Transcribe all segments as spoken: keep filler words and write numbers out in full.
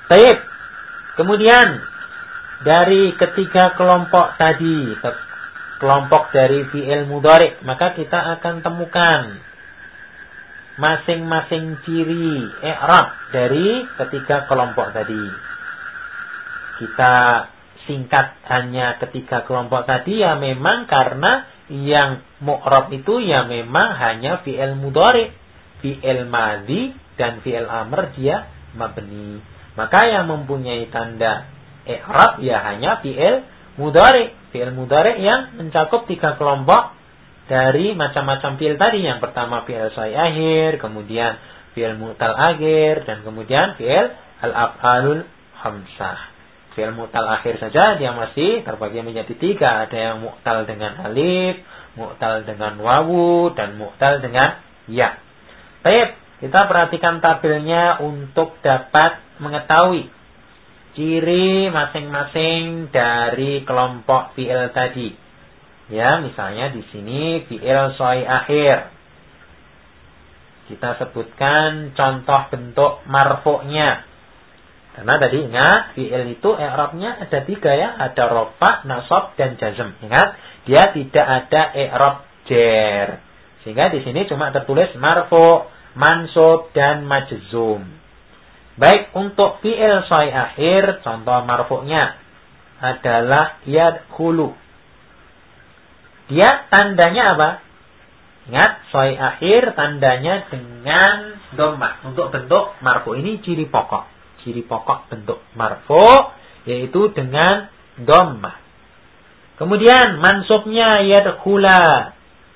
Baik. Kemudian dari ketiga kelompok tadi, kelompok dari fi'il mudhari, maka kita akan temukan masing-masing ciri i'rab dari ketiga kelompok tadi. Kita singkat hanya ketiga kelompok tadi ya memang karena yang mu'rab itu ya memang hanya fi'il mudhari, fi'il madhi dan fi'il amr dia mabni. Maka yang mempunyai tanda i'rab ya hanya fi'il mudhari. Fi'il mudhari yang mencakup tiga kelompok dari macam-macam fi'il tadi. Yang pertama fi'il sahih akhir, kemudian fi'il mu'tal akhir, dan kemudian fi'il al-af'alul khamsah. Fi'il mu'tal akhir saja dia masih terbagi menjadi tiga. Ada yang mu'tal dengan alif, mu'tal dengan wawu, dan mu'tal dengan ya. Baik, kita perhatikan tabelnya untuk dapat mengetahui ciri masing-masing dari kelompok fi'il tadi. Ya, misalnya di sini fi'il sahih akhir. Kita sebutkan contoh bentuk marfu'nya. Karena tadi ingat, fi'il itu i'rabnya ada tiga ya. Ada rafa, nasab, dan jazm. Ingat, dia tidak ada i'rab jer. Sehingga di sini cuma tertulis marfu', mansub, dan majzum. Baik, untuk fi'il sahih akhir, contoh marfu'nya adalah yadkhulu. Dia tandanya apa? Ingat, sahih akhir tandanya dengan dhammah. Untuk bentuk marfu' ini ciri pokok. Ciri pokok bentuk marfu' yaitu dengan dhammah. Kemudian mansubnya yadkhula.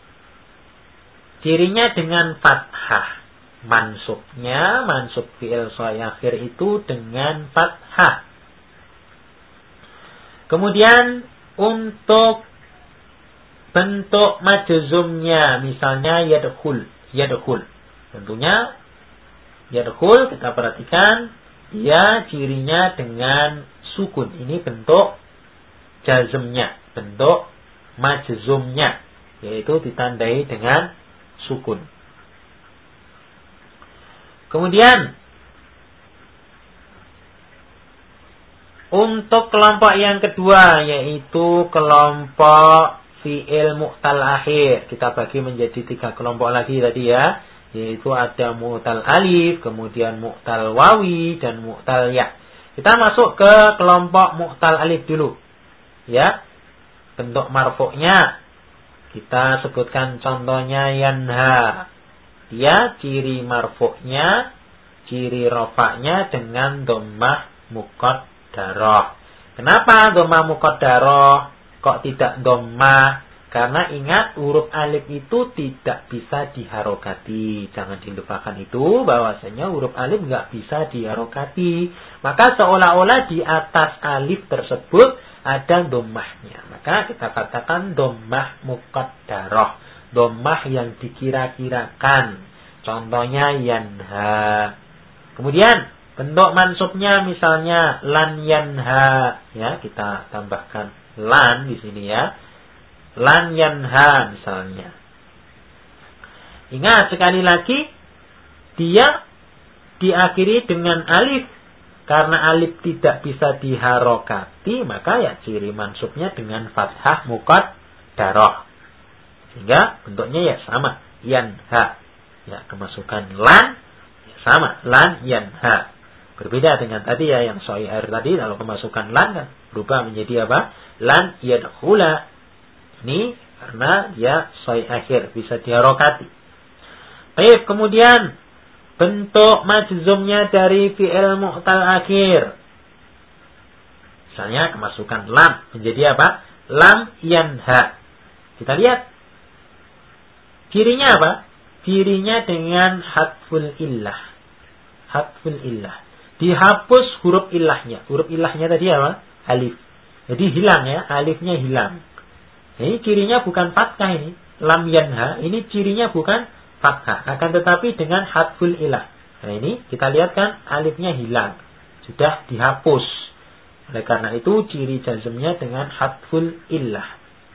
Cirinya dengan fathah. Mansubnya, mansub fi'il sahih akhir itu dengan fathah. Kemudian untuk bentuk majzumnya, misalnya yadkhul, yadkhul. Tentunya yadkhul kita perhatikan dia cirinya dengan sukun. Ini bentuk jazmnya, bentuk majzumnya, yaitu ditandai dengan sukun. Kemudian untuk kelompok yang kedua yaitu kelompok fi'il mu'tal akhir. Kita bagi menjadi tiga kelompok lagi tadi ya. Yaitu ada mu'tal alif, kemudian mu'tal wawi, dan mu'tal ya. Kita masuk ke kelompok mu'tal alif dulu. Ya. Bentuk marfu'nya kita sebutkan contohnya yanha. Dia ciri marfu'nya, ciri rafa'nya dengan dhammah muqaddarah. Kenapa dhammah muqaddarah? Kok tidak dhammah? Karena ingat huruf alif itu tidak bisa diharokati. Jangan dilupakan itu bahwasanya huruf alif nggak bisa diharokati. Maka seolah-olah di atas alif tersebut ada dhammahnya. Maka kita katakan dhammah muqaddarah. Dhammah yang dikira-kirakan. Contohnya yanha. Kemudian bentuk mansubnya misalnya lan yanha. Ya, kita tambahkan lan di sini ya. Lan yanha misalnya. Ingat sekali lagi dia diakhiri dengan alif. Karena alif tidak bisa diharokati, maka ya ciri mansubnya dengan fathah muqaddarah. Sehingga bentuknya ya sama, yanha. Ya, kemasukan lan ya sama, lan yanha. Berbeda dengan tadi ya yang sahih akhir tadi, kalau kemasukan lan kan berubah menjadi apa? Lan yadkhula. Ini karena dia sahih akhir, bisa diharokati. Baik, kemudian bentuk majzumnya dari fi'il mu'tal akhir. Misalnya kemasukan lam menjadi apa? Lam yanha. Kita lihat cirinya apa? Cirinya dengan hadful illah. Hadful illah. Dihapus huruf illahnya. Huruf illahnya tadi apa? Alif. Jadi hilang ya. Alifnya hilang. Ini cirinya bukan fathah ini. Lam yanha. Ini cirinya bukan fathah. Akan tetapi dengan hadful illah. Nah ini kita lihat kan alifnya hilang. Sudah dihapus. Oleh karena itu ciri jazmnya dengan hadful illah.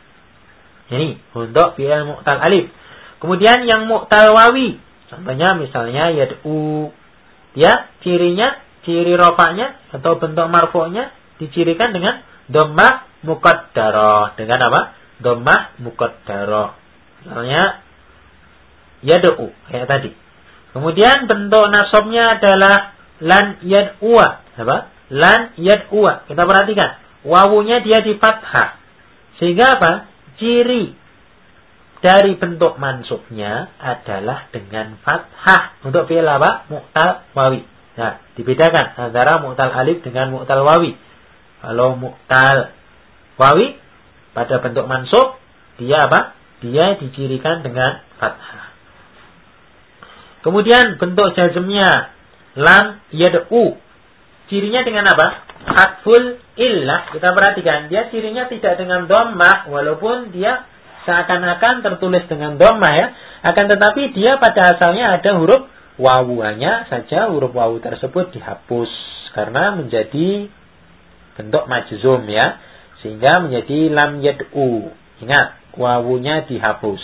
Ini untuk fi'il mu'tal alif. Kemudian yang mu'tal wawi. Contohnya misalnya yad'u. Dia cirinya ciri rofa'nya atau bentuk marfu'nya dicirikan dengan dhammah muqaddarah. Dengan apa? Dhammah muqaddarah. Misalnya yad'u kayak tadi. Kemudian bentuk nasabnya adalah lan yad'uwa. Apa? Lan yad'uwa. Kita perhatikan. Wawunya dia di fathah. Sehingga apa? Ciri dari bentuk mansubnya adalah dengan fathah. Untuk fi'il apa? Mu'tal wawi. Nah, dibedakan antara mu'tal alif dengan mu'tal wawi. Kalau mu'tal wawi pada bentuk mansub, dia apa? Dia dicirikan dengan fathah. Kemudian bentuk jazmnya lam yad'u. Cirinya dengan apa? Hatful illah. Kita perhatikan, dia cirinya tidak dengan dhammah walaupun dia seakan-akan tertulis dengan dhammah ya. Akan tetapi dia pada asalnya ada huruf wawu, hanya saja huruf wawu tersebut dihapus karena menjadi bentuk majzum ya. Sehingga menjadi lam yad'u. Ingat, wawunya dihapus.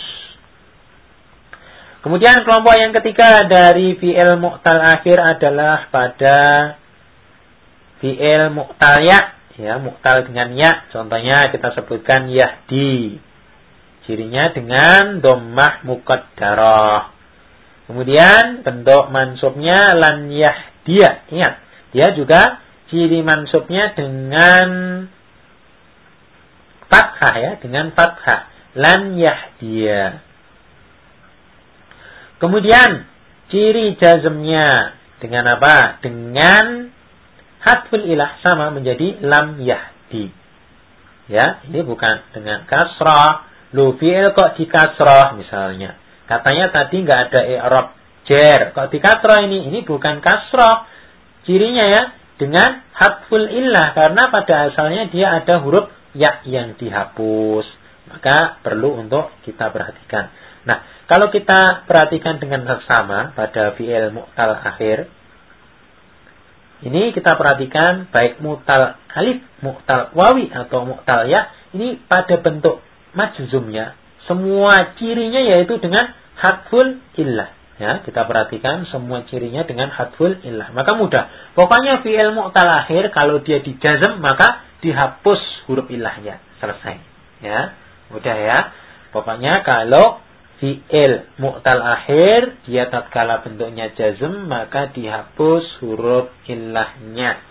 Kemudian kelompok yang ketiga dari fi'il mu'tal akhir adalah pada fi'il mu'tal ya. Ya, mu'tal dengan ya. Contohnya kita sebutkan yahdi. Cirinya dengan dhammah muqaddarah. Kemudian bentuk mansubnya lan yahdiya. Ingat, dia juga ciri mansubnya dengan fathah ya, dengan fathah. Lan yahdiya. Kemudian ciri jazmnya dengan apa? Dengan hatful ilah, sama menjadi lam yahdi. Ya, ini bukan dengan kasrah. Lu fi'il kok di kasrah misalnya. Katanya tadi nggak ada i'rab jer. Kok di kasrah ini? Ini bukan kasrah. Cirinya ya dengan hatful ilah, karena pada asalnya dia ada huruf ya yang dihapus. Maka perlu untuk kita perhatikan. Nah, kalau kita perhatikan dengan seksama pada fi'il mu'tal akhir, ini kita perhatikan baik mu'tal alif, mu'tal wawi atau mu'tal ya, ini pada bentuk majzumnya semua cirinya yaitu dengan hatful illah. Ya, kita perhatikan semua cirinya dengan hatful illah. Maka mudah. Pokoknya fi'il mu'tal akhir kalau dia dijazm maka dihapus huruf ilahnya. Selesai. Ya, mudah ya. Pokoknya kalau fi'il mu'tal akhir dia tatkala bentuknya jazm maka dihapus huruf illahnya.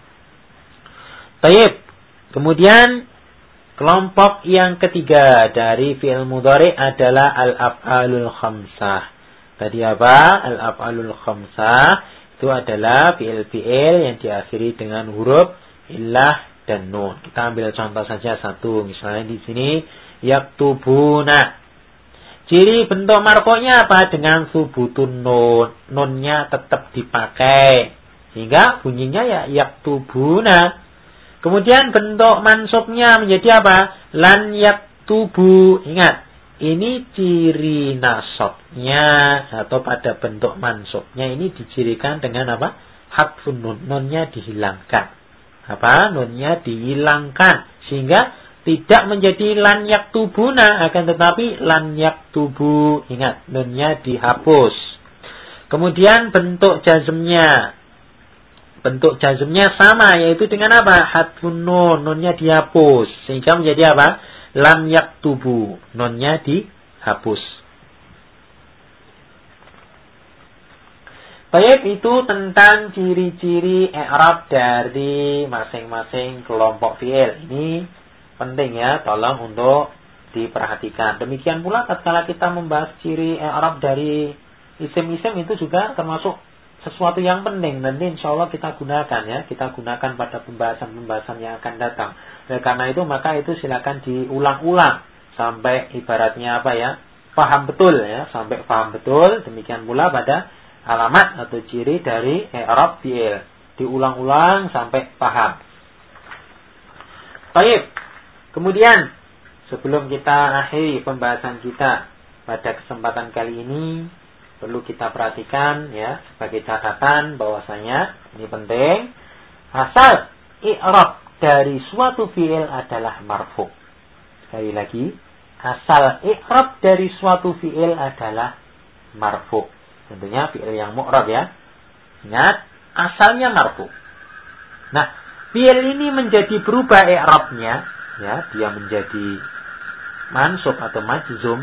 Baik. Kemudian kelompok yang ketiga dari fi'il mudhari adalah al-af'alul khamsah. Tadi apa? Al-af'alul khamsah itu adalah fi'il-fi'il yang diakhiri dengan huruf illah dan nun. Kita ambil contoh saja satu. Misalnya di sini yaktubuna. Ciri bentuk marfu'nya apa? Dengan subutun nun. Nunnya tetap dipakai. Sehingga bunyinya ya yaktubuna. Kemudian bentuk mansubnya menjadi apa? Lan yaktubu. Ingat, ini ciri nasabnya atau pada bentuk mansubnya ini dicirikan dengan apa? Hatfun nun. Nunnya dihilangkan. Apa? Nunnya dihilangkan. Sehingga tidak menjadi lan yaktubuna, akan tetapi lan yaktubu. Ingat, nunnya dihapus. Kemudian bentuk jazmnya. Bentuk jazmnya sama, yaitu dengan apa? Hatfun nun, nunnya dihapus. Sehingga menjadi apa? Lam yaktubu, nunnya dihapus. Baik, itu tentang ciri-ciri i'rab dari masing-masing kelompok fi'il. Ini penting ya, tolong untuk diperhatikan. Demikian pula tatkala kita membahas ciri i'rab dari isim-isim itu juga termasuk sesuatu yang penting. Nanti insya Allah kita gunakan ya. Kita gunakan pada pembahasan-pembahasan yang akan datang. Oleh karena itu maka itu silakan diulang-ulang. Sampai ibaratnya apa ya. Paham betul ya. Sampai paham betul. Demikian pula pada alamat atau ciri dari i'rab fi'il. Diulang-ulang sampai paham. Baik. Kemudian sebelum kita akhiri pembahasan kita pada kesempatan kali ini, perlu kita perhatikan ya sebagai catatan bahwasanya ini penting, asal i'rab dari suatu fi'il adalah marfu'. Sekali lagi, asal i'rab dari suatu fi'il adalah marfu'. Tentunya fi'il yang mu'rab ya. Ingat, asalnya marfu. Nah, fi'il ini menjadi berubah i'rabnya, ya, dia menjadi mansub atau majzum,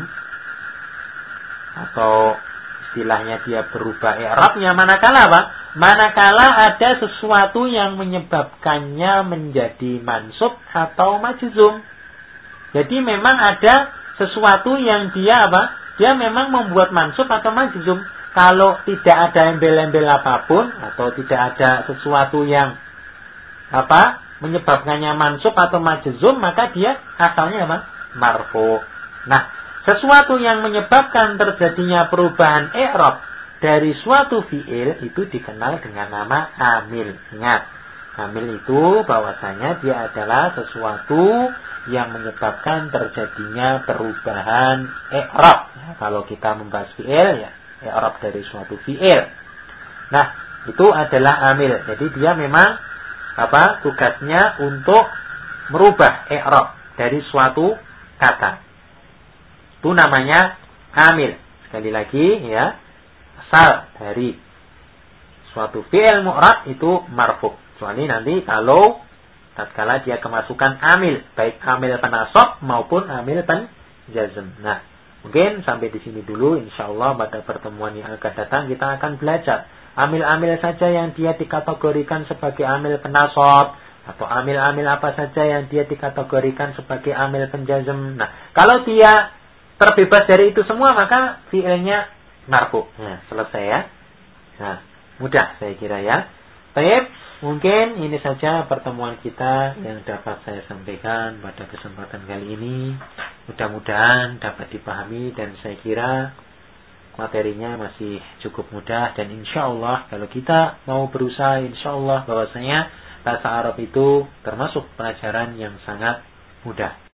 atau istilahnya dia berubah i'rabnya manakala apa? Manakala ada sesuatu yang menyebabkannya menjadi mansub atau majzum. Jadi memang ada sesuatu yang dia apa? Dia memang membuat mansub atau majzum. Kalau tidak ada embel-embel apapun atau tidak ada sesuatu yang apa? Menyebabkannya mansub atau majzum, maka dia asalnya apa? Marfu. Nah, sesuatu yang menyebabkan terjadinya perubahan i'rab dari suatu fi'il itu dikenal dengan nama amil. Ingat, amil itu bahwasanya dia adalah sesuatu yang menyebabkan terjadinya perubahan i'rab. Ya, kalau kita membahas fi'il, ya i'rab dari suatu fi'il. Nah, itu adalah amil. Jadi dia memang apa? Tugasnya untuk merubah i'rab dari suatu kata. Itu namanya amil. Sekali lagi, ya, asal dari suatu fi'il mu'rab itu marfu. Kecuali nanti kalau tatkala dia kemasukan amil, baik amil penasab maupun amil penjazm. Nah, mungkin sampai di sini dulu. Insyaallah pada pertemuan yang akan datang kita akan belajar amil-amil saja yang dia dikategorikan sebagai amil penasab, atau amil-amil apa saja yang dia dikategorikan sebagai amil penjazm. Nah, kalau dia terbebas dari itu semua, maka fi'ilnya marfu. Nah, selesai ya. Nah, mudah saya kira ya. Baik, mungkin ini saja pertemuan kita yang dapat saya sampaikan pada kesempatan kali ini. Mudah-mudahan dapat dipahami dan saya kira materinya masih cukup mudah, dan insya Allah kalau kita mau berusaha, insya Allah bahwasanya bahasa Arab itu termasuk pelajaran yang sangat mudah.